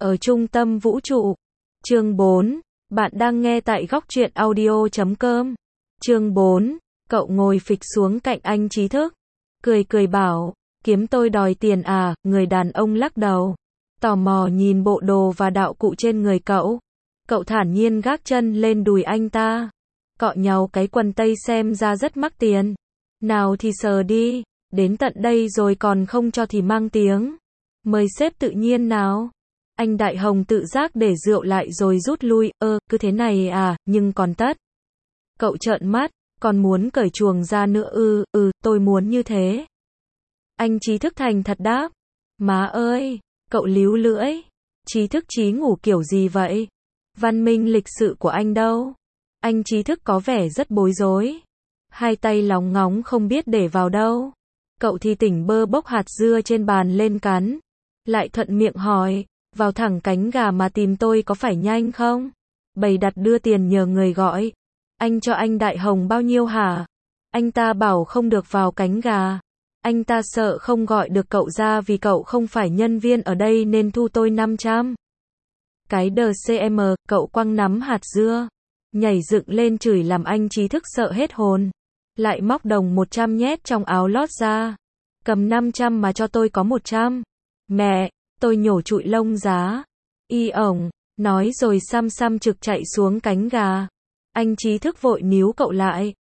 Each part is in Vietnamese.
ở trung tâm vũ trụ. Chương 4, bạn đang nghe tại góc truyện audio.com. Chương 4, cậu ngồi phịch xuống cạnh anh Trí Thức, cười cười bảo, kiếm tôi đòi tiền à, người đàn ông lắc đầu, tò mò nhìn bộ đồ và đạo cụ trên người cậu. Cậu thản nhiên gác chân lên đùi anh ta, cọ nhàu cái quần tây xem ra rất mắc tiền. Nào thì sờ đi, đến tận đây rồi còn không cho thì mang tiếng. Mời xếp tự nhiên nào. Anh Đại Hồng tự giác để rượu lại rồi rút lui, cứ thế này à, nhưng còn tất. Cậu trợn mắt, còn muốn cởi chuồng ra nữa tôi muốn như thế. Anh Trí Thức thành thật đáp, má ơi, cậu líu lưỡi, Trí Thức trí ngủ kiểu gì vậy? Văn minh lịch sự của anh đâu? Anh Trí Thức có vẻ rất bối rối, hai tay lóng ngóng không biết để vào đâu. Cậu thì tỉnh bơ bốc hạt dưa trên bàn lên cắn, lại thuận miệng hỏi, vào thẳng cánh gà mà tìm tôi có phải nhanh không? Bày đặt đưa tiền nhờ người gọi. Anh cho anh Đại Hồng bao nhiêu hả? Anh ta bảo không được vào cánh gà. Anh ta sợ không gọi được cậu ra vì cậu không phải nhân viên ở đây nên thu tôi 500. Cái đờ CM, cậu quăng nắm hạt dưa, nhảy dựng lên chửi làm anh Trí Thức sợ hết hồn. Lại móc đồng 100 nhét trong áo lót ra. Cầm 500 mà cho tôi có 100. Mẹ, tôi nhổ trụi lông giá. Y ổng, nói rồi xăm xăm trực chạy xuống cánh gà. Anh Trí Thức vội níu cậu lại.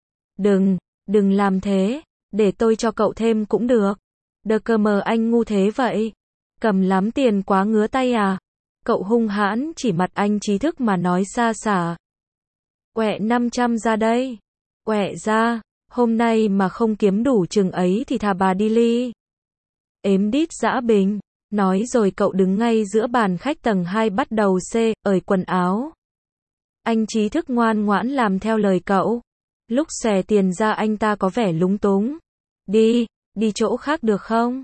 Đừng làm thế, để tôi cho cậu thêm cũng được. Đờ cơ mờ anh ngu thế vậy. Cầm lắm tiền quá ngứa tay à? Cậu hung hãn chỉ mặt anh Trí Thức mà nói xa xả. Quẹ 500 ra đây. Quẹ ra, hôm nay mà không kiếm đủ chừng ấy thì thà bà đi ly. Ếm đít dã bình. Nói rồi cậu đứng ngay giữa bàn khách tầng 2 bắt đầu ởi quần áo. Anh Trí Thức ngoan ngoãn làm theo lời cậu. Lúc xòe tiền ra anh ta có vẻ lúng túng. Đi chỗ khác được không?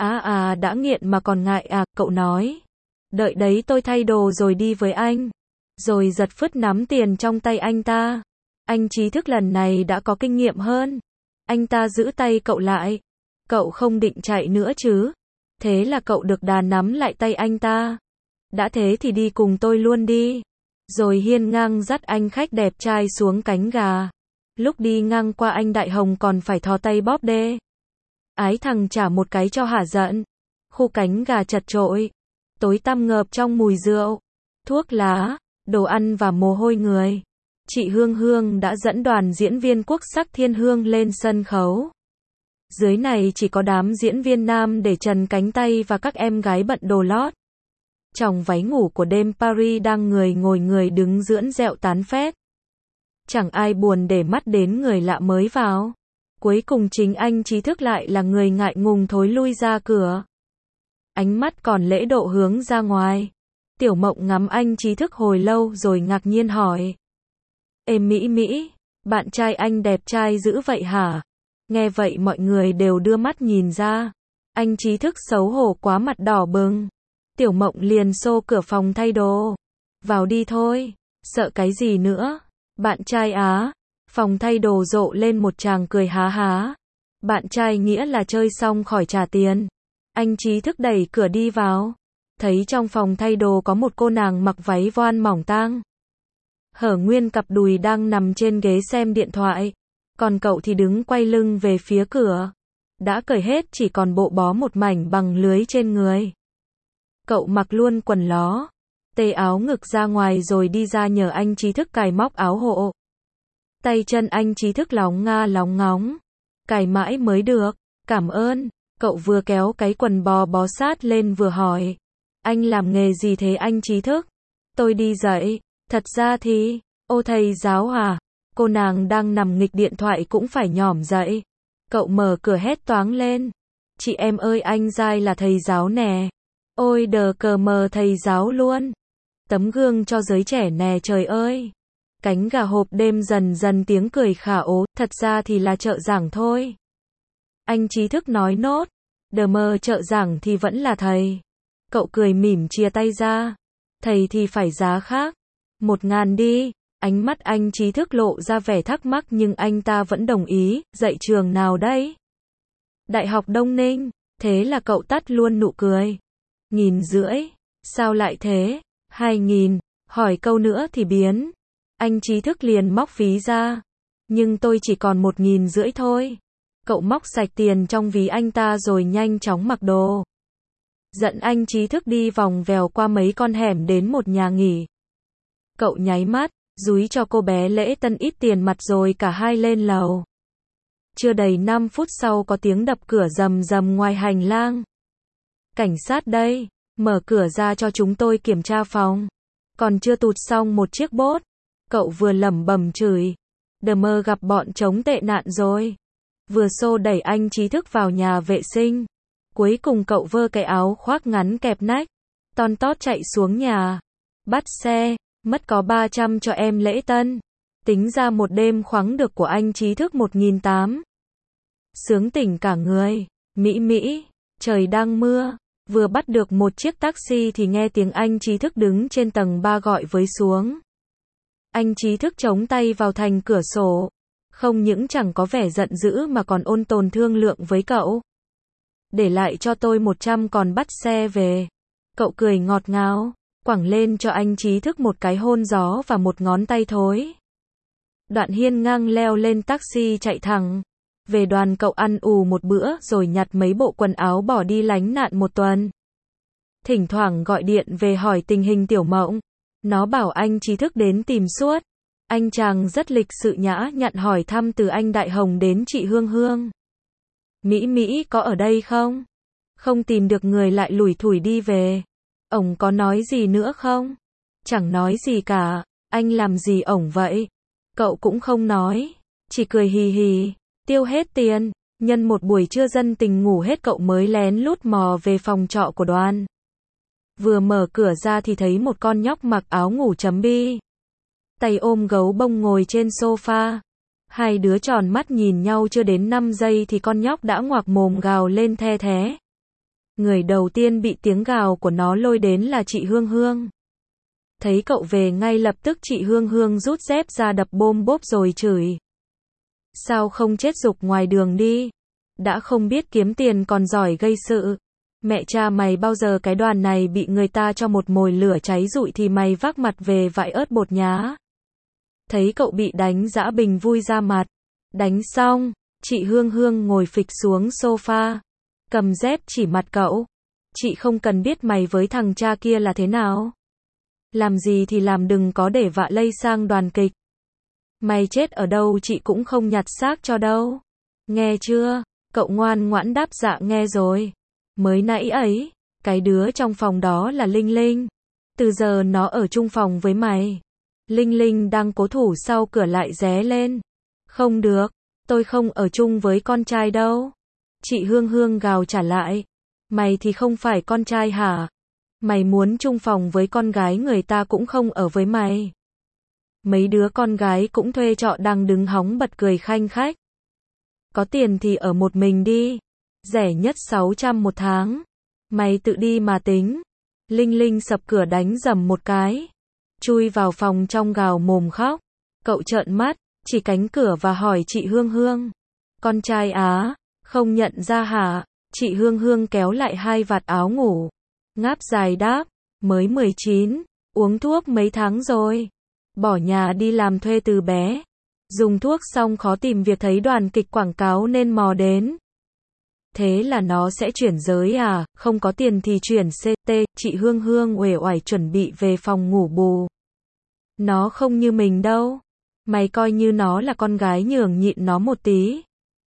Đã nghiện mà còn ngại à, cậu nói. Đợi đấy tôi thay đồ rồi đi với anh. Rồi giật phứt nắm tiền trong tay anh ta. Anh Trí Thức lần này đã có kinh nghiệm hơn. Anh ta giữ tay cậu lại. Cậu không định chạy nữa chứ? Thế là cậu được đà nắm lại tay anh ta. Đã thế thì đi cùng tôi luôn đi. Rồi hiên ngang dắt anh khách đẹp trai xuống cánh gà. Lúc đi ngang qua anh Đại Hồng còn phải thò tay bóp đê. Ái thằng trả một cái cho hả giận. Khu cánh gà chật chội, tối tăm ngợp trong mùi rượu, thuốc lá, đồ ăn và mồ hôi người. Chị Hương Hương đã dẫn đoàn diễn viên quốc sắc thiên hương lên sân khấu. Dưới này chỉ có đám diễn viên nam để trần cánh tay và các em gái bận đồ lót. Trong váy ngủ của đêm Paris đang ngồi người đứng dưỡng dẹo tán phét. Chẳng ai buồn để mắt đến người lạ mới vào. Cuối cùng chính anh Trí Thức lại là người ngại ngùng thối lui ra cửa. Ánh mắt còn lễ độ hướng ra ngoài. Tiểu Mộng ngắm anh Trí Thức hồi lâu rồi ngạc nhiên hỏi. Ê Mỹ, bạn trai anh đẹp trai dữ vậy hả? Nghe vậy mọi người đều đưa mắt nhìn ra. Anh Trí Thức xấu hổ quá mặt đỏ bừng. Tiểu Mộng liền xô cửa phòng thay đồ. Vào đi thôi, sợ cái gì nữa? Bạn trai á? Phòng thay đồ rộ lên một tràng cười há há. Bạn trai nghĩa là chơi xong khỏi trả tiền. Anh Trí Thức đẩy cửa đi vào. Thấy trong phòng thay đồ có một cô nàng mặc váy voan mỏng tang. Hở nguyên cặp đùi đang nằm trên ghế xem điện thoại. Còn cậu thì đứng quay lưng về phía cửa. Đã cởi hết chỉ còn bộ bó một mảnh bằng lưới trên người. Cậu mặc luôn quần ló, tê áo ngực ra ngoài rồi đi ra nhờ anh Trí Thức cài móc áo hộ. Tay chân anh Trí Thức lóng ngóng. Cài mãi mới được, cảm ơn. Cậu vừa kéo cái quần bó sát lên vừa hỏi. Anh làm nghề gì thế anh Trí Thức? Tôi đi dạy. Thật ra thì, ô thầy giáo à? Cô nàng đang nằm nghịch điện thoại cũng phải nhỏm dậy. Cậu mở cửa hét toáng lên. Chị em ơi anh Giai là thầy giáo nè. Ôi đờ cờ mờ thầy giáo luôn. Tấm gương cho giới trẻ nè trời ơi. Cánh gà hộp đêm dần tiếng cười khả ố, thật ra thì là trợ giảng thôi. Anh Trí Thức nói nốt. Đờ mờ trợ giảng thì vẫn là thầy. Cậu cười mỉm chia tay ra. Thầy thì phải giá khác. 1.000 đi. Ánh mắt anh Trí Thức lộ ra vẻ thắc mắc nhưng anh ta vẫn đồng ý. Dạy trường nào đấy? Đại học Đông Ninh. Thế là cậu tắt luôn nụ cười. 1.500. Sao lại thế? 2.000, hỏi câu nữa thì biến. Anh trí thức liền móc ví ra. Nhưng tôi chỉ còn 1.500 thôi. Cậu móc sạch tiền trong ví anh ta rồi nhanh chóng mặc đồ. Dẫn anh trí thức đi vòng vèo qua mấy con hẻm đến một nhà nghỉ. Cậu nháy mắt, dúi cho cô bé lễ tân ít tiền mặt rồi cả hai lên lầu. Chưa đầy 5 phút sau có tiếng đập cửa rầm rầm ngoài hành lang. Cảnh sát đây, mở cửa ra cho chúng tôi kiểm tra phòng. Còn chưa tụt xong một chiếc bốt. Cậu vừa lẩm bẩm chửi. Đờ mơ gặp bọn chống tệ nạn rồi. Vừa xô đẩy anh trí thức vào nhà vệ sinh. Cuối cùng cậu vơ cái áo khoác ngắn kẹp nách. Ton tót chạy xuống nhà. Bắt xe, mất có 300 cho em lễ tân. Tính ra một đêm khoáng được của anh trí thức 1.800. Sướng tỉnh cả người. Mỹ, trời đang mưa. Vừa bắt được một chiếc taxi thì nghe tiếng anh trí thức đứng trên tầng 3 gọi với xuống. Anh trí thức chống tay vào thành cửa sổ. Không những chẳng có vẻ giận dữ mà còn ôn tồn thương lượng với cậu. Để lại cho tôi 100 còn bắt xe về. Cậu cười ngọt ngào, quẳng lên cho anh trí thức một cái hôn gió và một ngón tay thối. Đoạn hiên ngang leo lên taxi chạy thẳng. Về đoàn cậu ăn ù một bữa rồi nhặt mấy bộ quần áo bỏ đi lánh nạn một tuần. Thỉnh thoảng gọi điện về hỏi tình hình Tiểu Mộng. Nó bảo anh trí thức đến tìm suốt. Anh chàng rất lịch sự nhã nhặn hỏi thăm từ anh Đại Hồng đến chị Hương Hương. Mỹ có ở đây không? Không tìm được người lại lủi thủi đi về. Ổng có nói gì nữa không? Chẳng nói gì cả. Anh làm gì ổng vậy? Cậu cũng không nói. Chỉ cười hì hì. Tiêu hết tiền. Nhân một buổi trưa dân tình ngủ hết cậu mới lén lút mò về phòng trọ của Đoàn. Vừa mở cửa ra thì thấy một con nhóc mặc áo ngủ chấm bi. Tay ôm gấu bông ngồi trên sofa. Hai đứa tròn mắt nhìn nhau chưa đến 5 giây thì con nhóc đã ngoạc mồm gào lên the thé. Người đầu tiên bị tiếng gào của nó lôi đến là chị Hương Hương. Thấy cậu về ngay lập tức chị Hương Hương rút dép ra đập bôm bốp rồi chửi. Sao không chết giục ngoài đường đi? Đã không biết kiếm tiền còn giỏi gây sự. Mẹ cha mày bao giờ cái Đoàn này bị người ta cho một mồi lửa cháy rụi thì mày vác mặt về vại ớt bột nhá. Thấy cậu bị đánh dã bình vui ra mặt. Đánh xong, chị Hương Hương ngồi phịch xuống sofa. Cầm dép chỉ mặt cậu. Chị không cần biết mày với thằng cha kia là thế nào. Làm gì thì làm, đừng có để vạ lây sang đoàn kịch. Mày chết ở đâu chị cũng không nhặt xác cho đâu. Nghe chưa? Cậu ngoan ngoãn đáp dạ nghe rồi. Mới nãy ấy, cái đứa trong phòng đó là Linh Linh. Từ giờ nó ở chung phòng với mày. Linh Linh đang cố thủ sau cửa lại ré lên. Không được, tôi không ở chung với con trai đâu. Chị Hương Hương gào trả lại. Mày thì không phải con trai hả? Mày muốn chung phòng với con gái người ta cũng không ở với mày. Mấy đứa con gái cũng thuê trọ đang đứng hóng bật cười khanh khách. Có tiền thì ở một mình đi. Rẻ nhất 600 một tháng. Mày tự đi mà tính. Linh Linh sập cửa đánh dầm một cái. Chui vào phòng trong gào mồm khóc. Cậu trợn mắt, chỉ cánh cửa và hỏi chị Hương Hương. Con trai á, không nhận ra hả? Chị Hương Hương kéo lại hai vạt áo ngủ. Ngáp dài đáp, mới 19, uống thuốc mấy tháng rồi. Bỏ nhà đi làm thuê từ bé. Dùng thuốc xong khó tìm việc thấy đoàn kịch quảng cáo nên mò đến. Thế là nó sẽ chuyển giới à? Không có tiền thì chuyển CT. Chị Hương Hương uể oải chuẩn bị về phòng ngủ bù. Nó không như mình đâu. Mày coi như nó là con gái nhường nhịn nó một tí.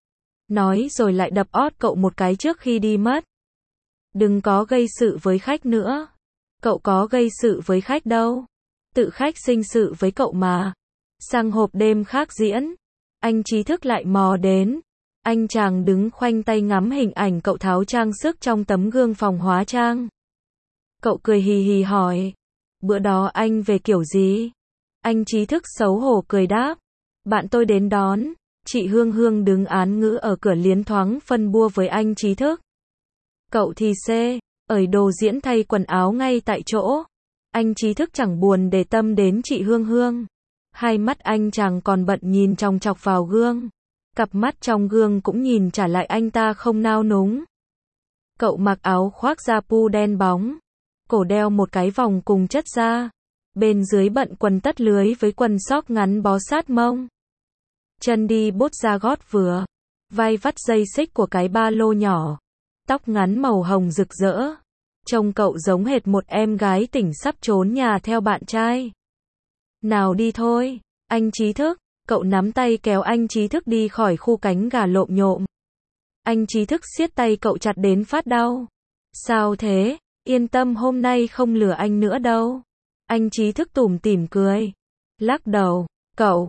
Nói rồi lại đập ót cậu một cái trước khi đi mất. Đừng có gây sự với khách nữa. Cậu có gây sự với khách đâu. Tự khách sinh sự với cậu mà. Sang hộp đêm khác diễn. Anh trí thức lại mò đến. Anh chàng đứng khoanh tay ngắm hình ảnh cậu tháo trang sức trong tấm gương phòng hóa trang. Cậu cười hì hì hỏi. Bữa đó anh về kiểu gì? Anh trí thức xấu hổ cười đáp. Bạn tôi đến đón. Chị Hương Hương đứng án ngữ ở cửa liến thoáng phân bua với anh trí thức. Cậu thì ởi đồ diễn thay quần áo ngay tại chỗ. Anh trí thức chẳng buồn để tâm đến chị Hương Hương. Hai mắt anh chàng còn bận nhìn chòng chọc vào gương. Cặp mắt trong gương cũng nhìn trả lại anh ta không nao núng. Cậu mặc áo khoác da pu đen bóng. cổ đeo một cái vòng cùng chất da. Bên dưới bận quần tất lưới với quần sóc ngắn bó sát mông. Chân đi bốt da gót vừa. Vai vắt dây xích của cái ba lô nhỏ. Tóc ngắn màu hồng rực rỡ. Trông cậu giống hệt một em gái tỉnh sắp trốn nhà theo bạn trai. Nào đi thôi, anh Trí Thức. Cậu nắm tay kéo anh Trí Thức đi khỏi khu cánh gà lộm nhộm. Anh Trí Thức siết tay cậu chặt đến phát đau. Sao thế? Yên tâm, hôm nay không lừa anh nữa đâu. Anh Trí Thức tủm tỉm cười. Lắc đầu, cậu,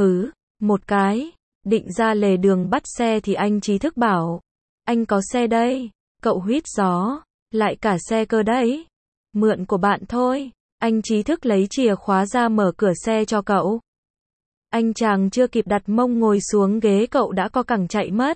một cái. Định ra lề đường bắt xe thì anh Trí Thức bảo. Anh có xe đây. Cậu huýt gió. Lại cả xe cơ đấy. Mượn của bạn thôi. Anh Trí Thức lấy chìa khóa ra mở cửa xe cho cậu. Anh chàng chưa kịp đặt mông ngồi xuống ghế cậu đã co cẳng chạy mất.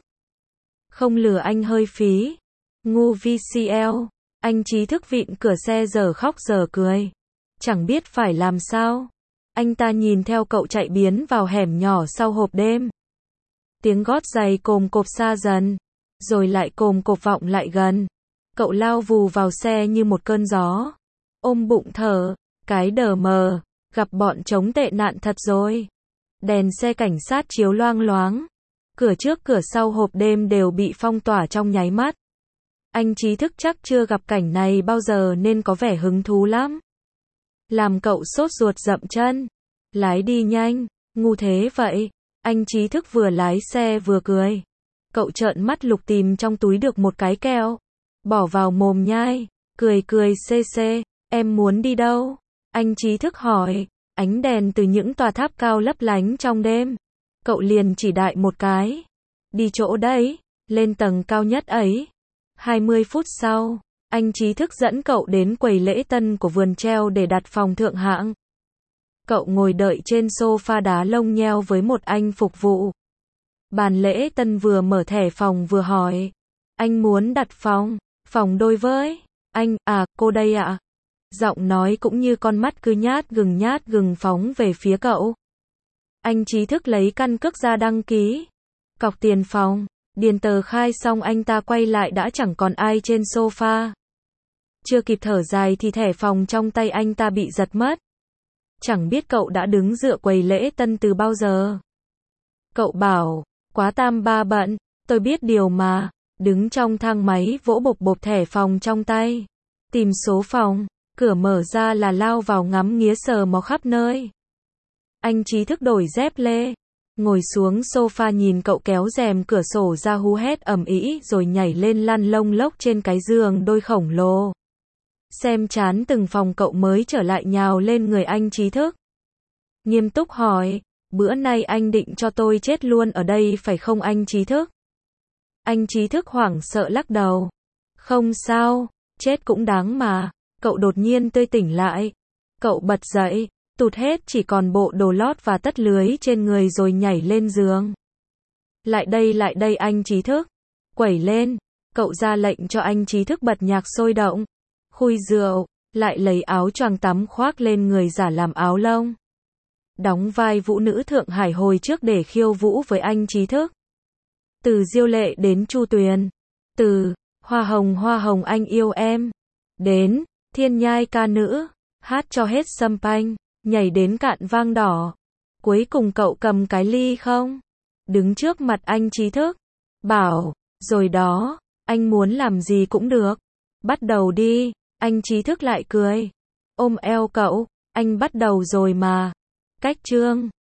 Không lừa anh hơi phí. Ngu VCL. Anh Trí Thức vịn cửa xe giờ khóc giờ cười. Chẳng biết phải làm sao. Anh ta nhìn theo cậu chạy biến vào hẻm nhỏ sau hộp đêm. Tiếng gót giày cồm cộp xa dần. Rồi lại cồm cộp vọng lại gần. Cậu lao vù vào xe như một cơn gió. Ôm bụng thở. Cái đờ mờ. Gặp bọn chống tệ nạn thật rồi. Đèn xe cảnh sát chiếu loang loáng. Cửa trước cửa sau hộp đêm đều bị phong tỏa trong nháy mắt. Anh Trí Thức chắc chưa gặp cảnh này bao giờ nên có vẻ hứng thú lắm. Làm cậu sốt ruột dậm chân. Lái đi nhanh, ngu thế vậy. Anh Trí Thức vừa lái xe vừa cười. Cậu trợn mắt lục tìm trong túi được một cái kẹo. Bỏ vào mồm nhai, cười xê xê. Em muốn đi đâu? Anh Trí Thức hỏi. Ánh đèn từ những tòa tháp cao lấp lánh trong đêm. Cậu liền chỉ đại một cái. Đi chỗ đấy, lên tầng cao nhất ấy. 20 phút sau, anh Trí Thức dẫn cậu đến quầy lễ tân của vườn treo để đặt phòng thượng hạng. Cậu ngồi đợi trên sofa đá lông nheo với một anh phục vụ. Bàn lễ tân vừa mở thẻ phòng vừa hỏi. Anh muốn đặt phòng đôi với. Anh, cô đây ạ. Giọng nói cũng như con mắt cứ nhát gừng phóng về phía cậu. Anh Trí Thức lấy căn cước ra đăng ký. Cọc tiền phòng. Điền tờ khai xong anh ta quay lại đã chẳng còn ai trên sofa. Chưa kịp thở dài thì thẻ phòng trong tay anh ta bị giật mất. Chẳng biết cậu đã đứng dựa quầy lễ tân từ bao giờ. Cậu bảo, quá tam ba bận, tôi biết điều mà. Đứng trong thang máy vỗ bộp thẻ phòng trong tay. Tìm số phòng, cửa mở ra là lao vào ngắm nghía sờ mò khắp nơi. Anh Trí Thức đổi dép lê. Ngồi xuống sofa nhìn cậu kéo rèm cửa sổ ra hú hét ầm ĩ rồi nhảy lên lăn lông lốc trên cái giường đôi khổng lồ. Xem chán từng phòng cậu mới trở lại nhào lên người anh Trí Thức. Nghiêm túc hỏi, bữa nay anh định cho tôi chết luôn ở đây phải không anh Trí Thức? Anh Trí Thức hoảng sợ lắc đầu. Không sao, chết cũng đáng mà. Cậu đột nhiên tươi tỉnh lại. Cậu bật dậy. Tụt hết chỉ còn bộ đồ lót và tất lưới trên người rồi nhảy lên giường. Lại đây anh Trí Thức. Quẩy lên. Cậu ra lệnh cho anh Trí Thức bật nhạc sôi động. Khui rượu. Lại lấy áo choàng tắm khoác lên người giả làm áo lông. Đóng vai vũ nữ Thượng Hải hồi trước để khiêu vũ với anh Trí Thức. Từ Diêu Lệ đến Chu Tuyền. Từ Hoa hồng anh yêu em. Đến Thiên Nhai ca nữ. Hát cho hết sâm panh. Nhảy đến cạn vang đỏ. Cuối cùng cậu cầm cái ly không? Đứng trước mặt anh Trí Thức. Bảo, rồi đó, anh muốn làm gì cũng được. Bắt đầu đi. Anh Trí Thức lại cười. Ôm eo cậu, anh bắt đầu rồi mà. Cách chương